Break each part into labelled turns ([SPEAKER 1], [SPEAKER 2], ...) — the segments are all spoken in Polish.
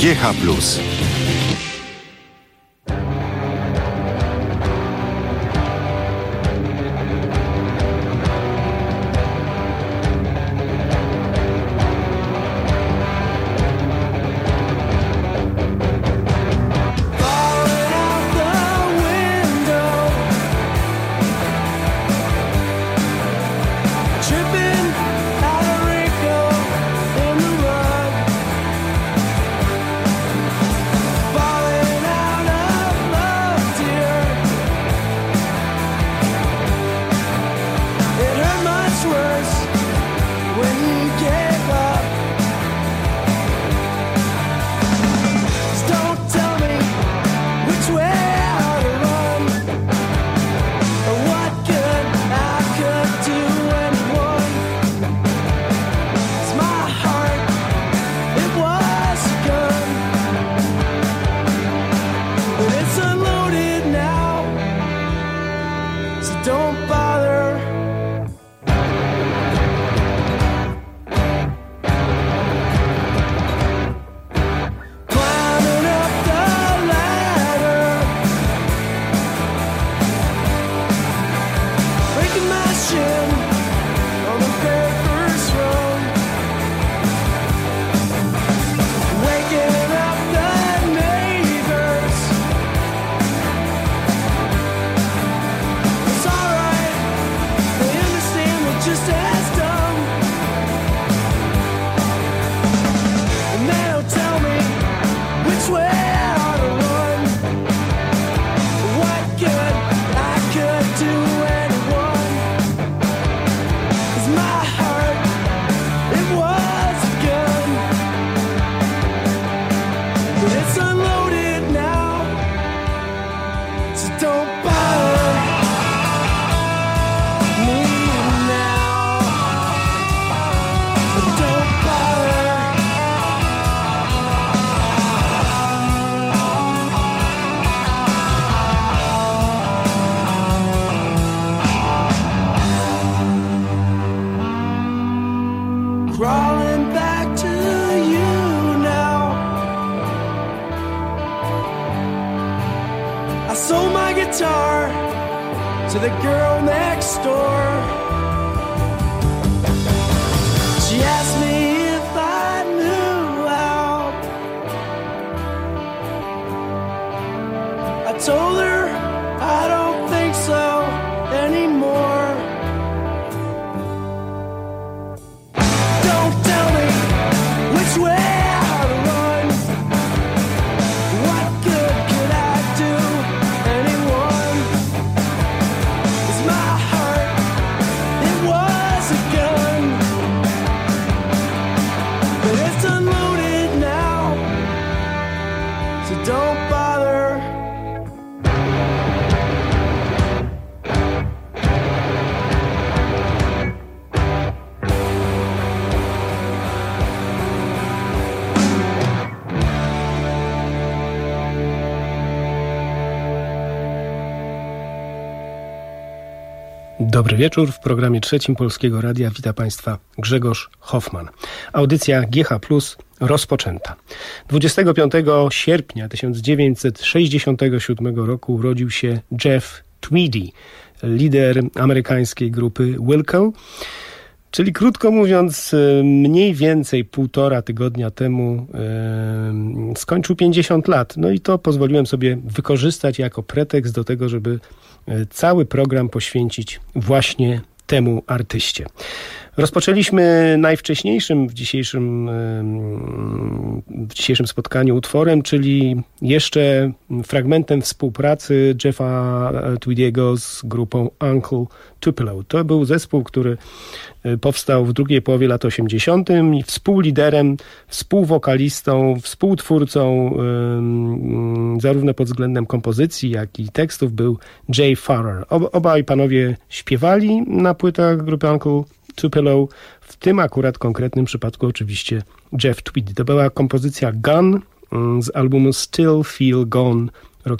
[SPEAKER 1] GH+.
[SPEAKER 2] Dobry wieczór. W programie trzecim Polskiego Radia wita Państwa Grzegorz Hoffman. Audycja GH+ rozpoczęta. 25 sierpnia 1967 roku urodził się Jeff Tweedy, lider amerykańskiej grupy Wilco, czyli krótko mówiąc mniej więcej 1,5 tygodnia temu skończył 50 lat. No i to pozwoliłem sobie wykorzystać jako pretekst do tego, żeby cały program poświęcić właśnie temu artyście. Rozpoczęliśmy najwcześniejszym w dzisiejszym spotkaniu utworem, czyli jeszcze fragmentem współpracy Jeffa Tweediego z grupą Uncle Tupelo. To był zespół, który powstał w drugiej połowie lat 80. i współliderem, współwokalistą, współtwórcą zarówno pod względem kompozycji, jak i tekstów był Jay Farrar. Obaj panowie śpiewali na płytach grupy Uncle Tupelo, w tym akurat konkretnym przypadku oczywiście Jeff Tweedy. To była kompozycja Gone z albumu Still Feel Gone, rok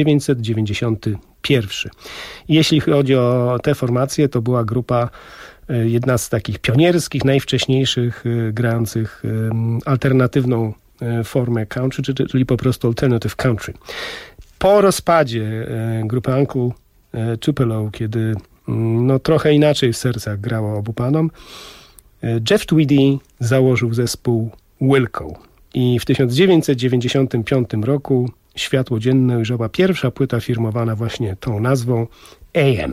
[SPEAKER 2] 1991. I jeśli chodzi o tę formację, to była grupa jedna z takich pionierskich, najwcześniejszych, grających alternatywną formę country, czyli po prostu alternative country. Po rozpadzie grupy Uncle Tupelo, kiedy trochę inaczej w sercach grało obu panom, Jeff Tweedy założył zespół Wilco i w 1995 roku światło dzienne ujrzała pierwsza płyta firmowana właśnie tą nazwą AM.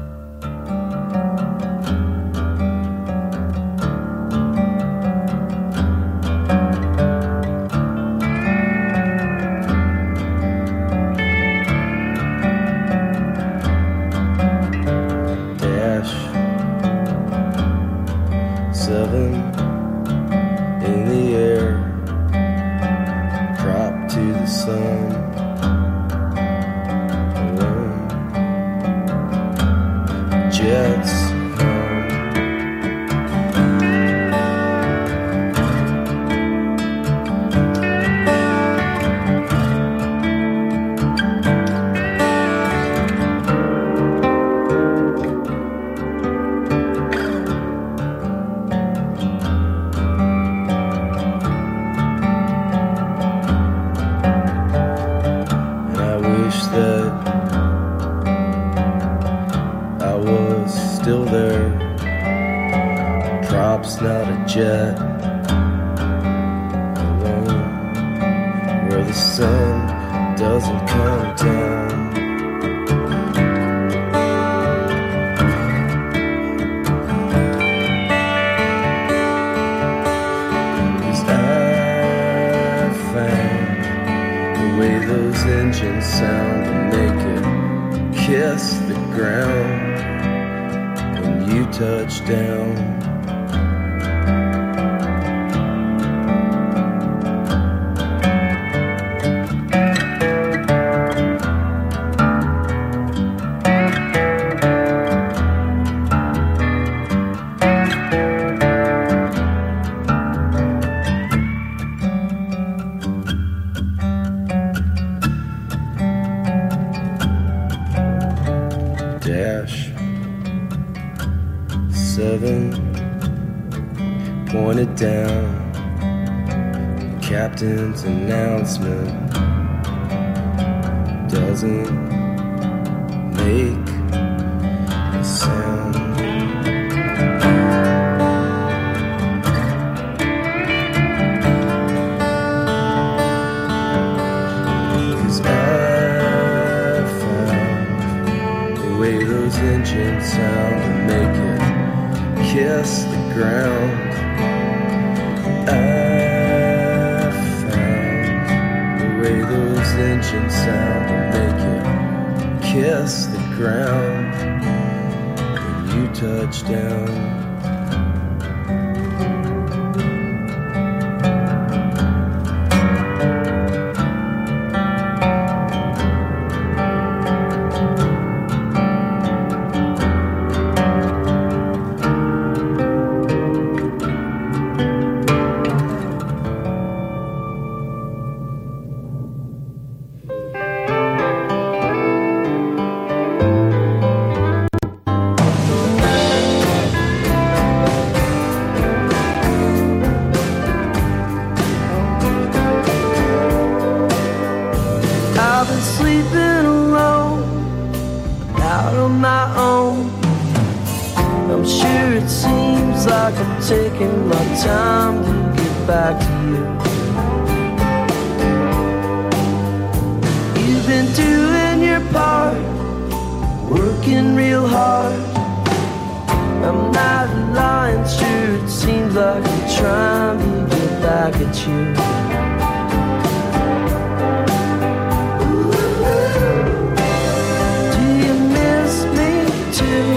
[SPEAKER 1] In the air, drop to the sun, alone. Jets not a jet, alone, where the sun doesn't come down. 'Cause I found the way those engines sound and make it kiss the ground when you touch down. Pointed down, captain's announcement doesn't make a sound. 'Cause I found the way those engines sound and make it kiss the ground. I found the way those engines sound and make it kiss the ground when you touch down. Taking my time to get back to you. You've been doing your part, working real hard. I'm not lying, sure it seems like I'm trying to get back at you. Do you miss me too?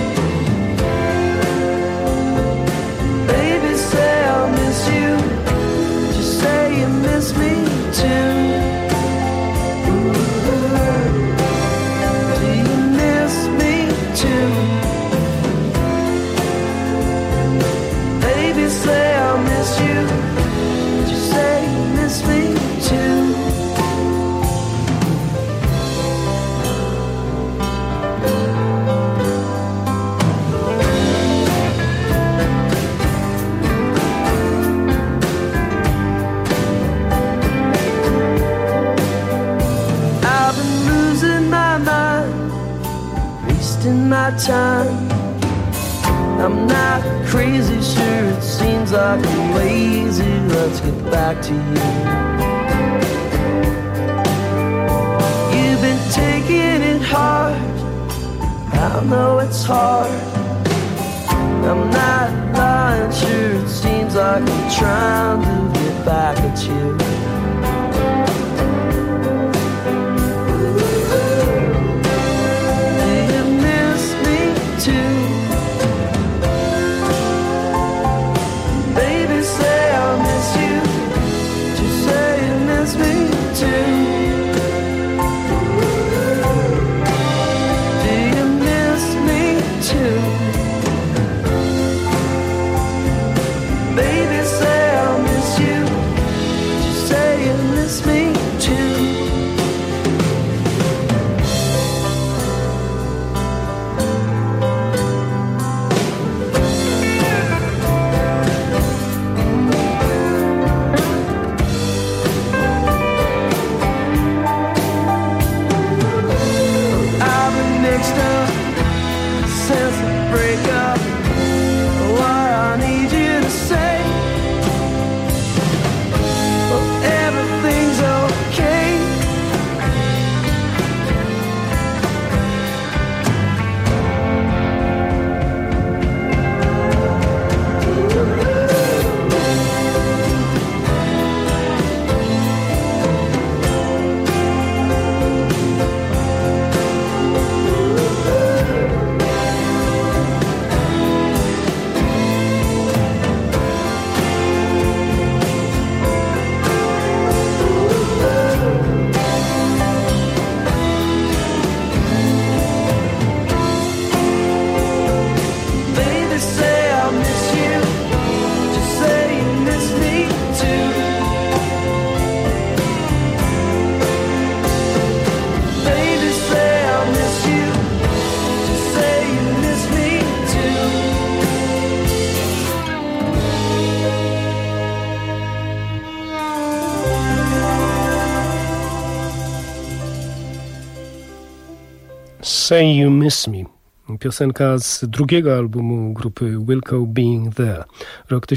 [SPEAKER 1] Miss me too. Do you miss me too? Baby, say I'll miss you. Just say wasting my time. I'm not crazy, sure it seems like I'm lazy. Let's get back to you. You've been taking it hard, I know it's hard. I'm not lying, sure it seems like I'm trying to get back at you. Do you miss me too? Baby, say I miss you. Just say you miss me too. Do you miss me too? Baby, say I miss you. Just say you miss me too. I've been mixed up since the breakup. What I need you to say, well, everything's okay. Baby, say I miss you. Just say you miss me too. Baby, say I miss you. Just say you miss me too.
[SPEAKER 2] Say You Miss Me. Piosenka z drugiego albumu grupy Wilco, Being There, rok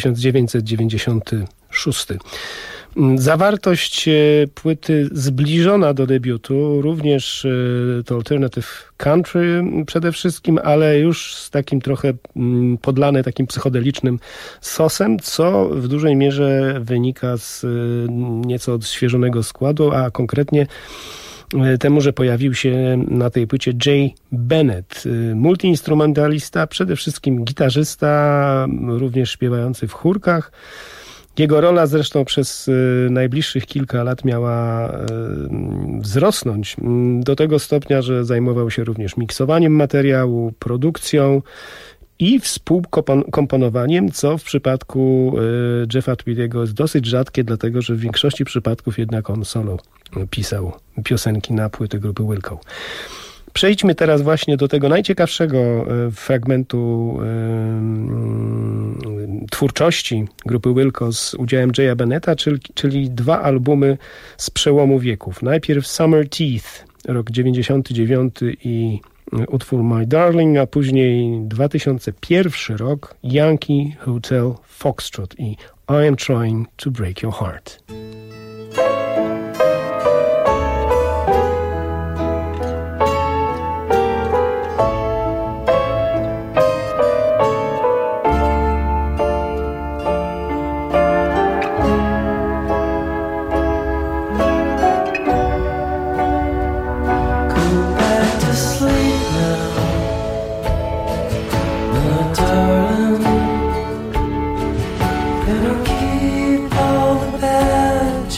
[SPEAKER 2] 1996. Zawartość płyty zbliżona do debiutu, również to alternative country przede wszystkim, ale już z takim trochę podlane takim psychodelicznym sosem, co w dużej mierze wynika z nieco odświeżonego składu, a konkretnie temu, że pojawił się na tej płycie Jay Bennett, multiinstrumentalista, przede wszystkim gitarzysta, również śpiewający w chórkach. Jego rola zresztą przez najbliższych kilka lat miała wzrosnąć do tego stopnia, że zajmował się również miksowaniem materiału, produkcją i współkomponowaniem, co w przypadku Jeffa Tweediego jest dosyć rzadkie, dlatego że w większości przypadków jednak on solo pisał piosenki na płyty grupy Wilco. Przejdźmy teraz właśnie do tego najciekawszego fragmentu twórczości grupy Wilco z udziałem Jaya Bennetta, czyli dwa albumy z przełomu wieków. Najpierw Summer Teeth, rok 99 i utwór My Darling, a później 2001 rok Yankee Hotel Foxtrot i I Am Trying to Break Your Heart.
[SPEAKER 1] Keep all the bad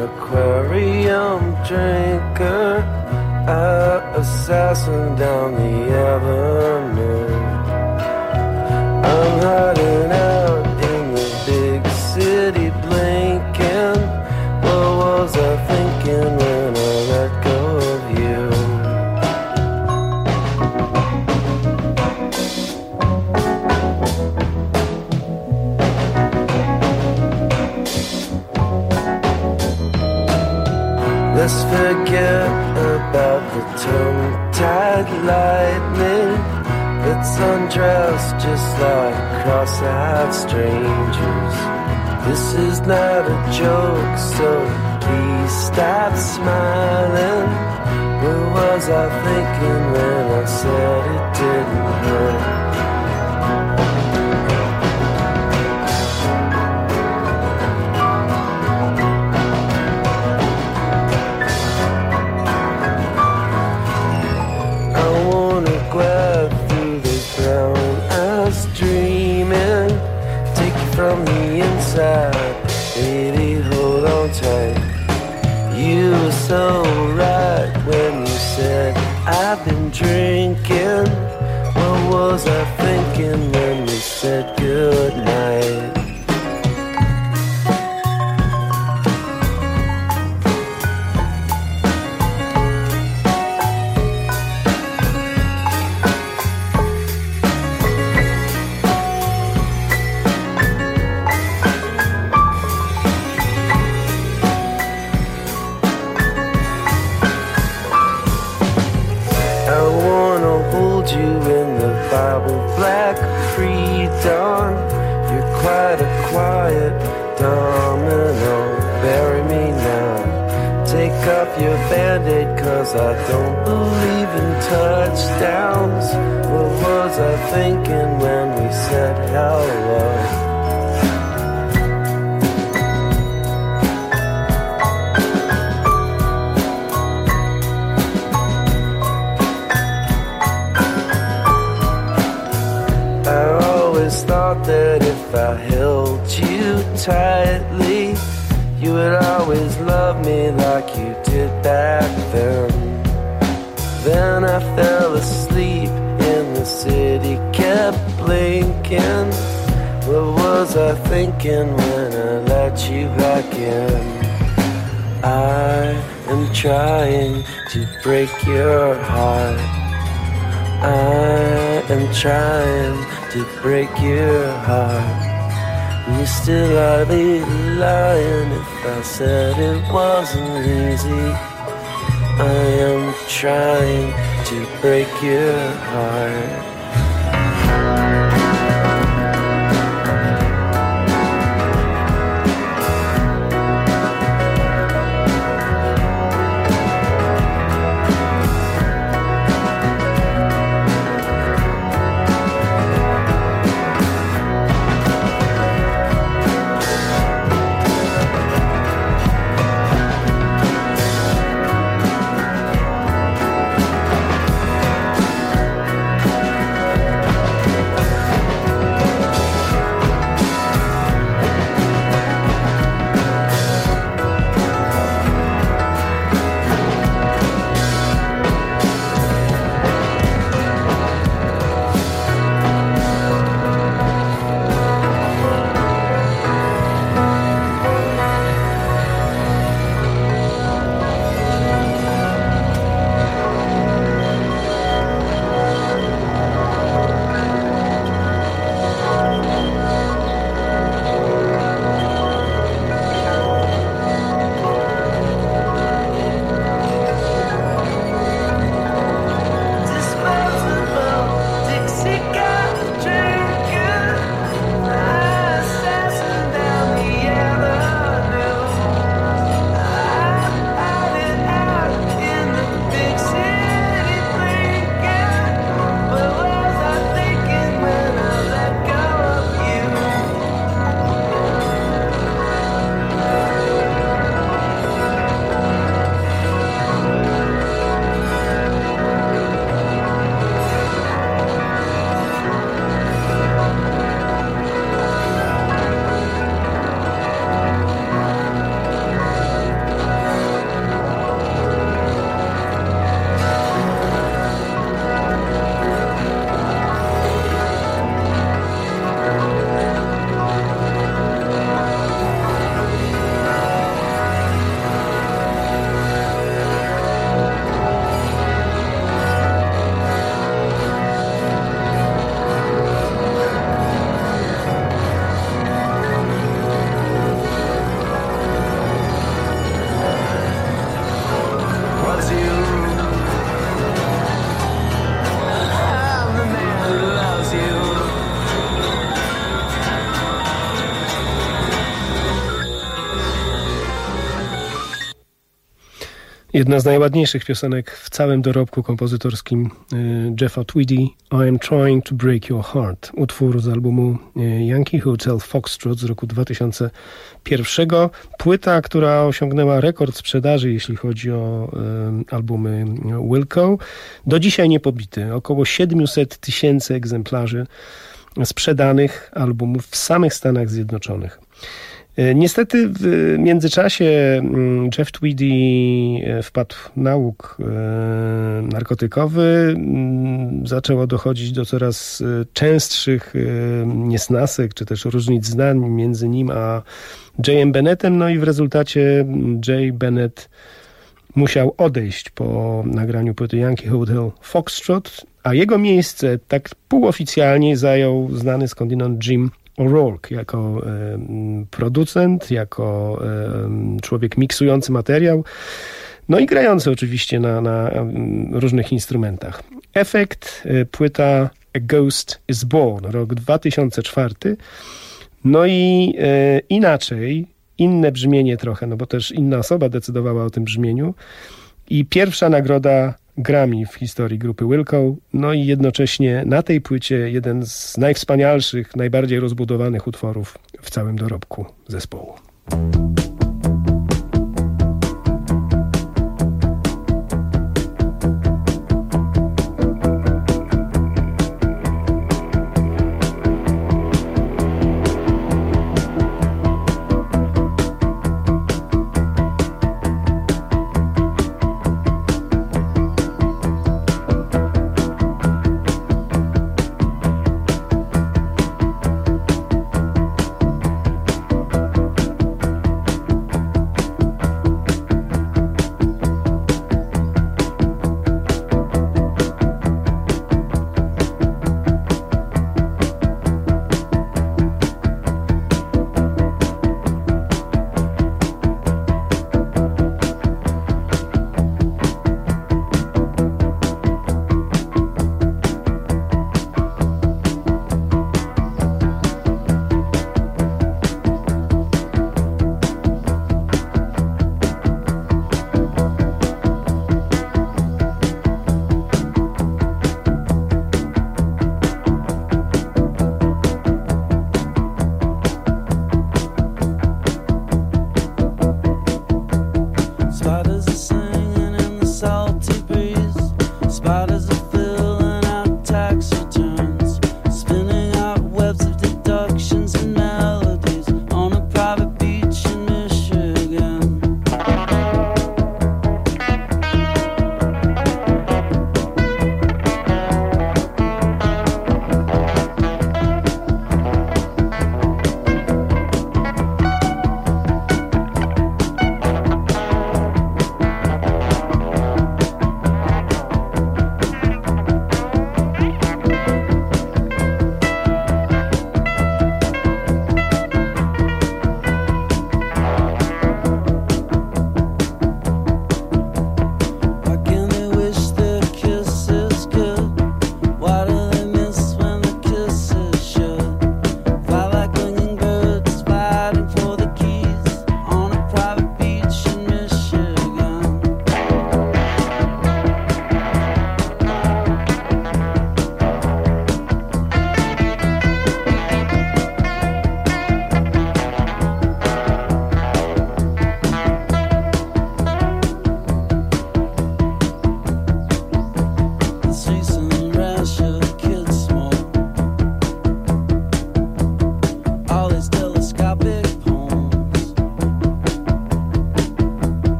[SPEAKER 1] aquarium drinker, assassin down the avenue. I'm hiding out in the big city blinking. What was I thinking when I let go of you? Let's forget about the tongue-tied lightning. Let's undress just like cross-eyed strangers. This is not a joke, so please stop smiling. What was I thinking when I said it didn't hurt? From the inside, baby, hold on tight. You were so right when you said I've been drinking. What was I thinking when we said goodnight? Your band-aid, 'cause I don't believe in touchdowns. What was I thinking when we said hello? I always thought that if I held you tightly, you would always love me like you did back then. Then I fell asleep and the city kept blinking. What was I thinking when I let you back in? I am trying to break your heart. I am trying to break your heart. You still ought to be lying if I said it wasn't easy. I am trying to break your heart.
[SPEAKER 2] Jedna z najładniejszych piosenek w całym dorobku kompozytorskim Jeffa Tweedy, I Am Trying to Break Your Heart. Utwór z albumu Yankee Hotel Foxtrot z roku 2001. Płyta, która osiągnęła rekord sprzedaży, jeśli chodzi o albumy Wilco. Do dzisiaj niepobity. Około 700 000 egzemplarzy sprzedanych albumów w samych Stanach Zjednoczonych. Niestety w międzyczasie Jeff Tweedy wpadł w nałóg narkotykowy. Zaczęło dochodzić do coraz częstszych niesnasek, czy też różnic zdań między nim a Jayem Bennettem. No i w rezultacie Jay Bennett musiał odejść po nagraniu płyty Yankee Hotel Foxtrot, a jego miejsce tak półoficjalnie zajął znany skądinąd Jim O'Rourke jako producent, jako człowiek miksujący materiał, no i grający oczywiście na różnych instrumentach. Efekt, płyta A Ghost is Born, rok 2004. No i inaczej, inne brzmienie trochę, no bo też inna osoba decydowała o tym brzmieniu. I pierwsza nagroda Grammy w historii grupy Wilco, no i jednocześnie na tej płycie jeden z najwspanialszych, najbardziej rozbudowanych utworów w całym dorobku zespołu.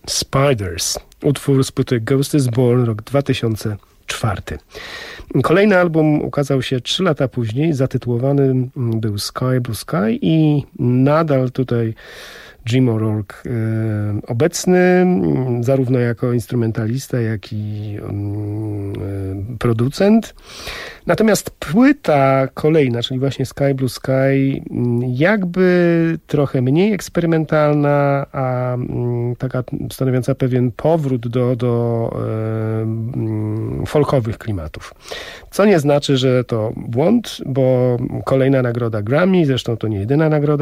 [SPEAKER 2] Spiders. Utwór z płyty Ghost is Born, rok 2004. Kolejny album ukazał się 3 lata później, zatytułowany był Sky Blue Sky i nadal tutaj Jim O'Rourke obecny, zarówno jako instrumentalista, jak i producent. Natomiast płyta kolejna, czyli właśnie Sky Blue Sky, jakby trochę mniej eksperymentalna, a taka stanowiąca pewien powrót do folkowych klimatów. Co nie znaczy, że to błąd, bo kolejna nagroda Grammy, zresztą to nie jedyna nagroda,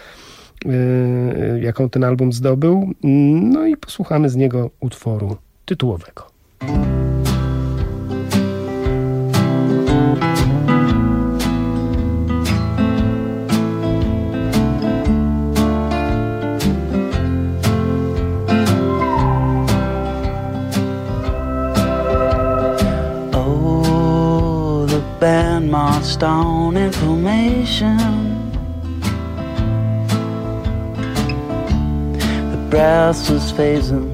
[SPEAKER 2] jaką ten album zdobył. No i posłuchamy z niego utworu tytułowego.
[SPEAKER 3] Oh, the band marched on in formation. Brass was phasing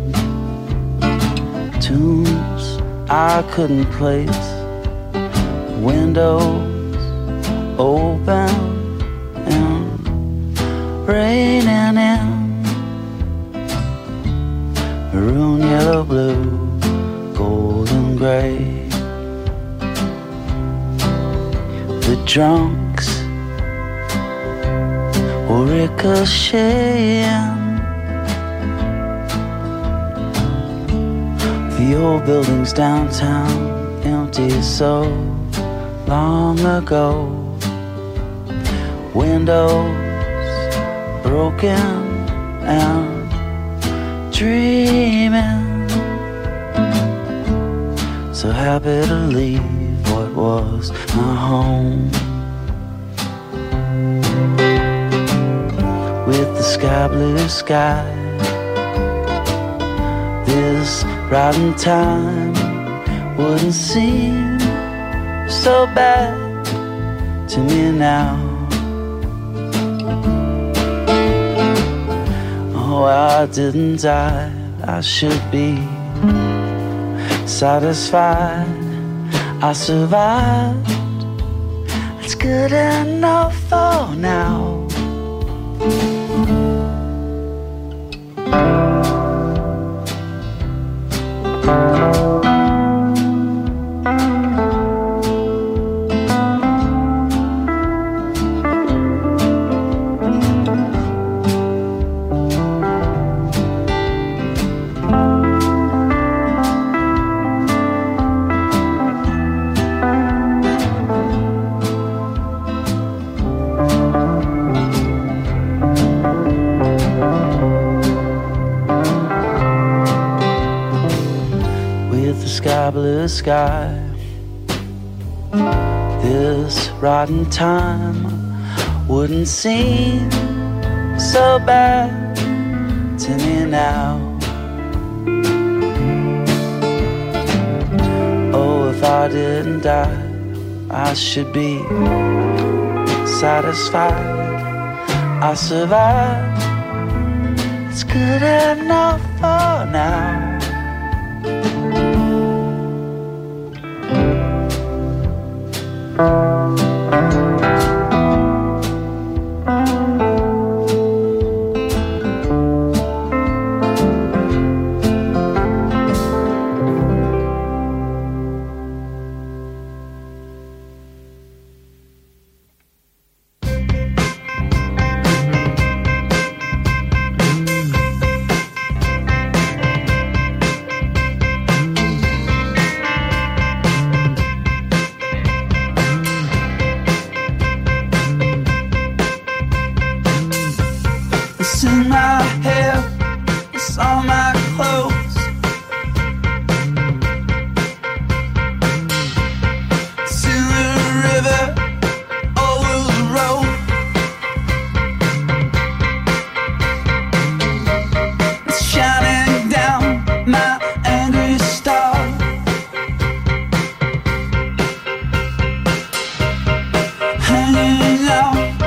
[SPEAKER 3] tunes I couldn't place. Windows open and raining in. Maroon, yellow, blue, gold and gray. The drunks were ricocheting. The old buildings downtown, empty so long ago. Windows broken and dreaming. So happy to leave what was my home. With the sky blue sky, this rotten time wouldn't seem so bad to me now. Oh, I didn't die, I should be satisfied. I survived, it's good enough for now. Blue sky, this rotten time wouldn't seem so bad to me now. Oh, if I didn't die, I should be satisfied. I survived, it's good enough for now.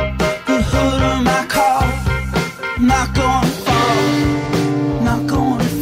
[SPEAKER 3] Not going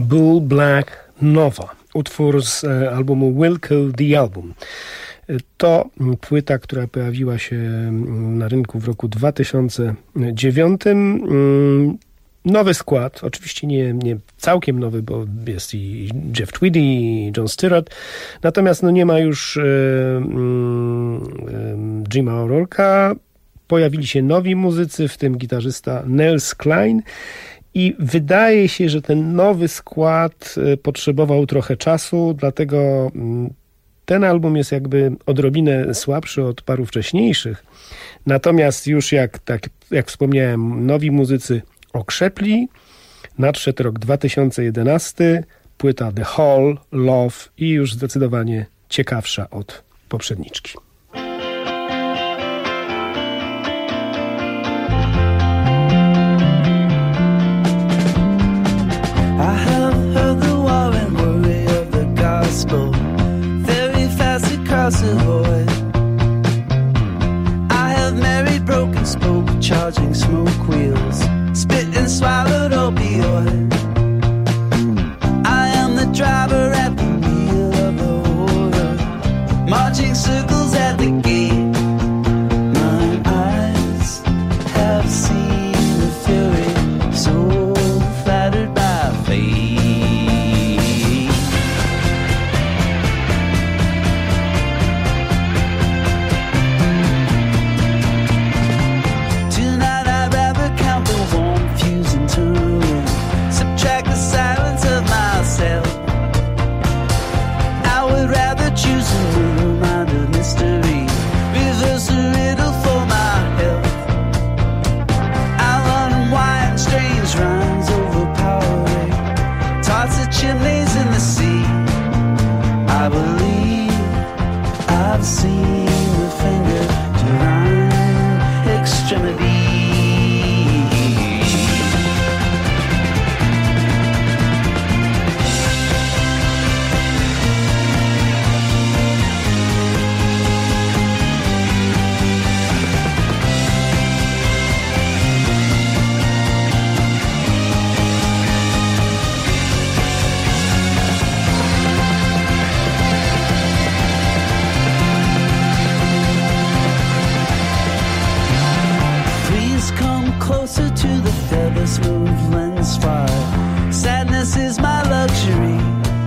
[SPEAKER 2] Bull Black Nova, utwór z albumu Will Kill the Album. To płyta, która pojawiła się na rynku w roku 2009. Nowy skład, oczywiście nie całkiem nowy, bo jest i Jeff Tweedy, i John Stewart, natomiast nie ma już Jima O'Rourke'a. Pojawili się nowi muzycy, w tym gitarzysta Nels Cline, i wydaje się, że ten nowy skład potrzebował trochę czasu, dlatego ten album jest jakby odrobinę słabszy od paru wcześniejszych. Natomiast już jak wspomniałem, nowi muzycy okrzepli, nadszedł rok 2011, płyta The Hall, Love i już zdecydowanie ciekawsza od poprzedniczki.
[SPEAKER 1] Very fast across the void. I have married, broken spoke, charging smoke wheels, spit and swallowed opioid. I am the driver at the wheel of the order, marching circles at the gate. My eyes have seen the fury, so flattered by fate. Chimneys in the sea. I believe I've seen the finger divine extremity. Closer to the feather smooth lens fire. Sadness is my luxury.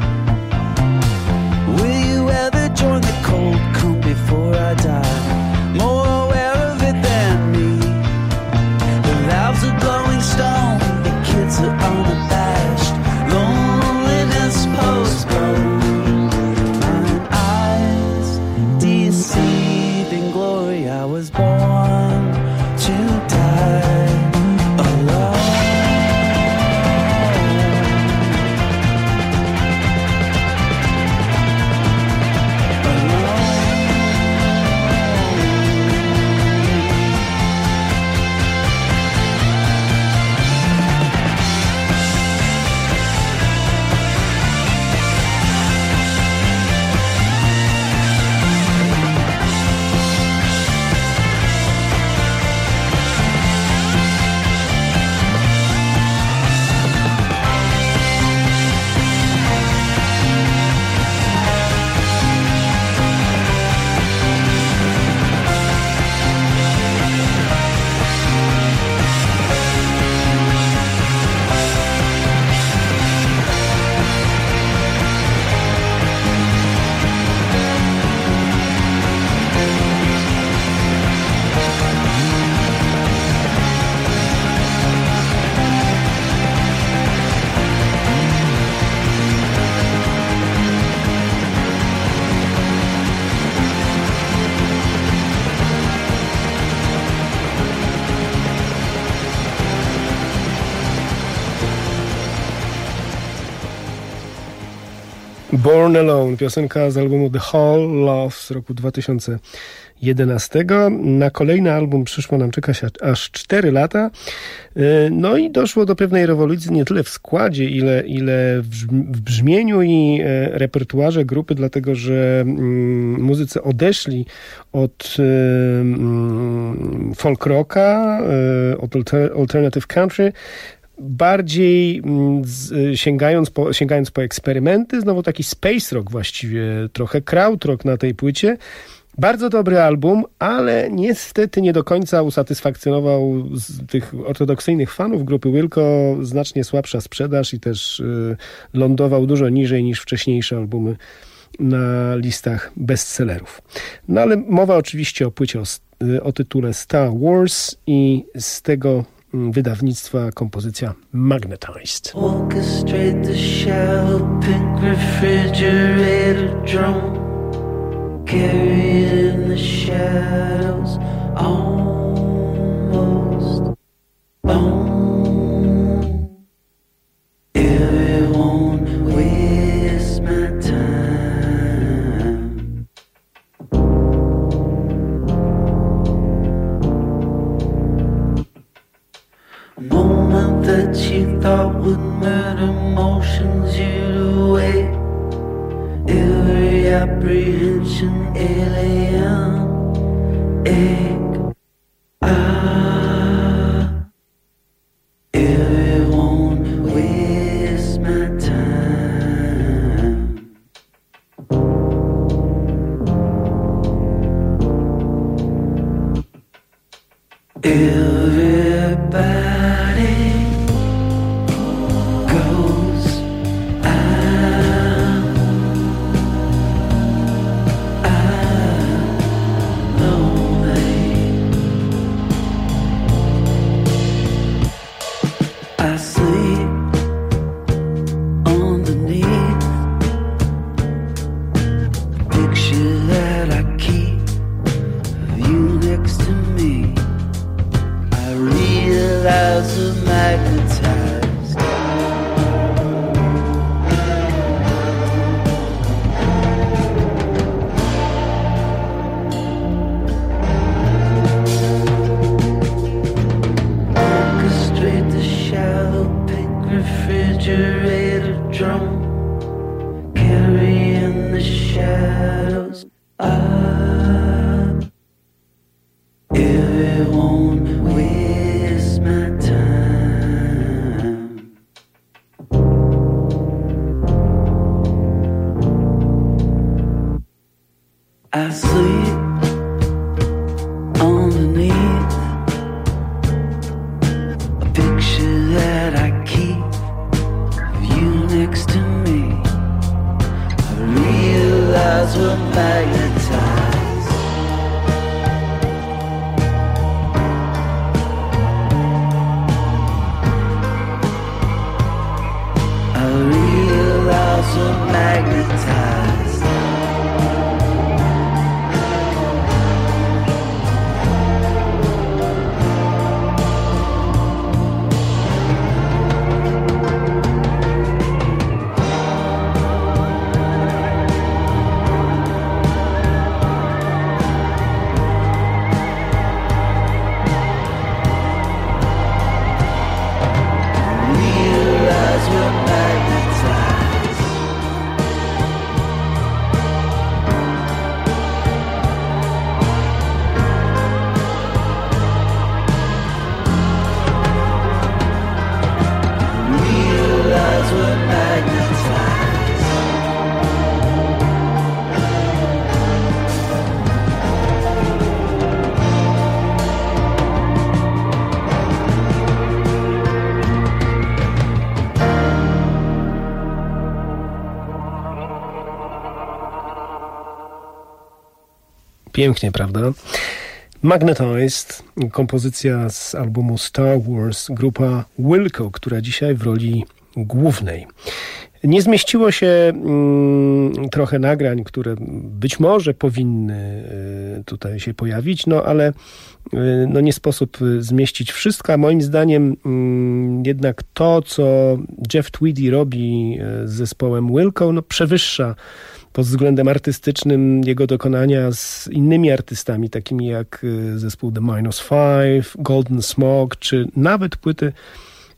[SPEAKER 1] Will you ever join the cold come before I die? More aware of it than me. The valves are glowing stone, the kids are unabashed. Loneliness postponed. Mine eyes deceiving glory. I was born to die.
[SPEAKER 2] Born Alone, piosenka z albumu The Hall, Love z roku 2011. Na kolejny album przyszło nam czekać aż 4 lata. No i doszło do pewnej rewolucji nie tyle w składzie, ile w brzmieniu i repertuarze grupy, dlatego że muzycy odeszli od folk rocka, od alternative country, bardziej sięgając po eksperymenty, znowu taki space rock właściwie, trochę krautrock na tej płycie. Bardzo dobry album, ale niestety nie do końca usatysfakcjonował tych ortodoksyjnych fanów grupy Wilco. Znacznie słabsza sprzedaż i też lądował dużo niżej niż wcześniejsze albumy na listach bestsellerów. No ale mowa oczywiście o płycie o tytule Star Wars i z tego wydawnictwa kompozycja Magnetized.
[SPEAKER 3] Orchestrate the shallow pink refrigerator drum, carry it in the shadows, almost home. Everyone waste my time. A moment that you thought would murder emotions you'd away. Every apprehension alienate. Everyone waste my time. Everybody goes I sleep underneath a picture that I keep of you next to me. I realize we're magnetized. Orchestrate the shallow pink refrigerator drum, carry in the shadows. Everyone waste my time. I sleep underneath a picture that I keep of you next to me. I realize we're magnetized. I realize we're magnetized. Realize we're magnetized. Realize we're magnetized.
[SPEAKER 2] Pięknie, prawda? Magnetized, kompozycja z albumu Star Wars, grupa Wilco, która dzisiaj w roli głównej. Nie zmieściło się trochę nagrań, które być może powinny tutaj się pojawić, no ale nie sposób zmieścić wszystko. Moim zdaniem jednak to, co Jeff Tweedy robi z zespołem Wilco, przewyższa pod względem artystycznym jego dokonania z innymi artystami, takimi jak zespół The -5, Golden Smoke, czy nawet płyty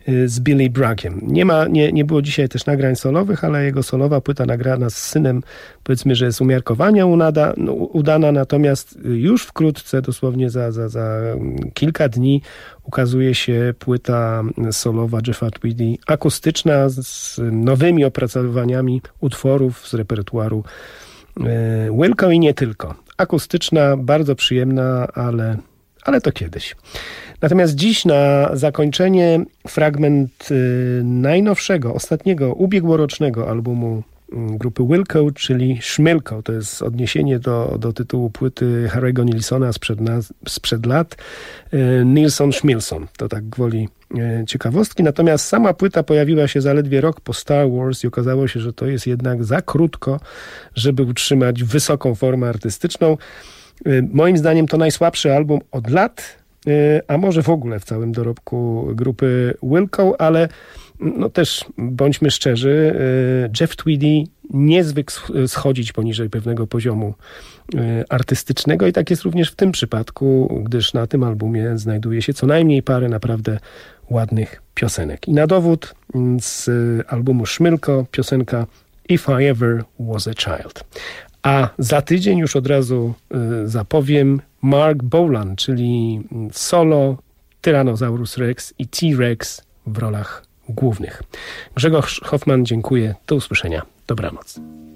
[SPEAKER 2] z Billy Braggiem. Nie było dzisiaj też nagrań solowych, ale jego solowa płyta nagrana z synem, powiedzmy, że jest umiarkowanie udana, natomiast już wkrótce, dosłownie za kilka dni, ukazuje się płyta solowa Jeffa Tweedy, akustyczna, z nowymi opracowaniami utworów z repertuaru Wilco i nie tylko. Akustyczna, bardzo przyjemna, ale to kiedyś. Natomiast dziś na zakończenie fragment najnowszego, ostatniego, ubiegłorocznego albumu grupy Wilco, czyli Szmilko. To jest odniesienie do tytułu płyty Harry'ego Nilssona sprzed lat. Nilsson Schmilson. To tak gwoli ciekawostki. Natomiast sama płyta pojawiła się zaledwie rok po Star Wars i okazało się, że to jest jednak za krótko, żeby utrzymać wysoką formę artystyczną. Moim zdaniem to najsłabszy album od lat, a może w ogóle w całym dorobku grupy Wilco, ale no też bądźmy szczerzy, Jeff Tweedy nie zwykł schodzić poniżej pewnego poziomu artystycznego i tak jest również w tym przypadku, gdyż na tym albumie znajduje się co najmniej parę naprawdę ładnych piosenek. I na dowód z albumu Szmilko piosenka If I Ever Was a Child. A za tydzień już od razu zapowiem Mark Bolan, czyli solo Tyrannosaurus Rex i T-Rex w rolach głównych. Grzegorz Hoffman, dziękuję. Do usłyszenia. Dobranoc.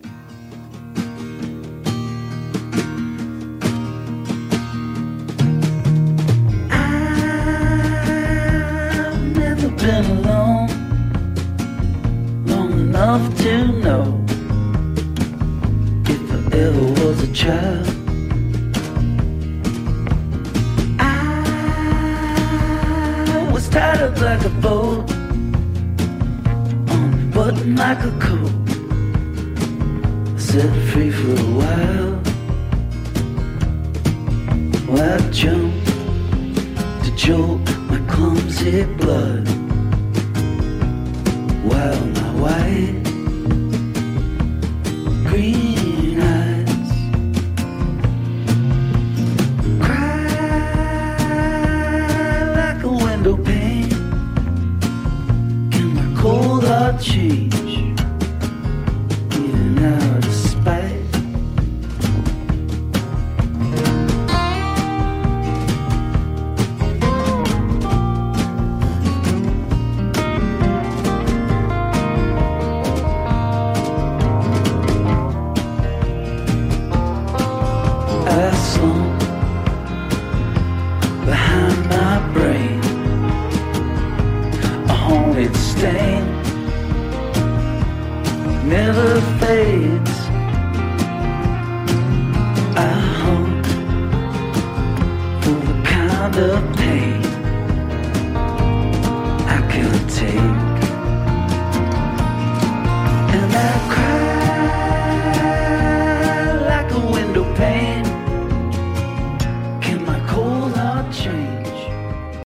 [SPEAKER 3] I've never been alone long enough to know if I ever was a child. I was tied up like a boat on a button like a coat, set free for a while. Well, I jumped to jolt my clumsy blood, while my white green eyes cry like a window pane. Can my cold heart change even out of spite? I slump behind my brain, a haunted stain never fades. I hunt for the kind of pain I can't take.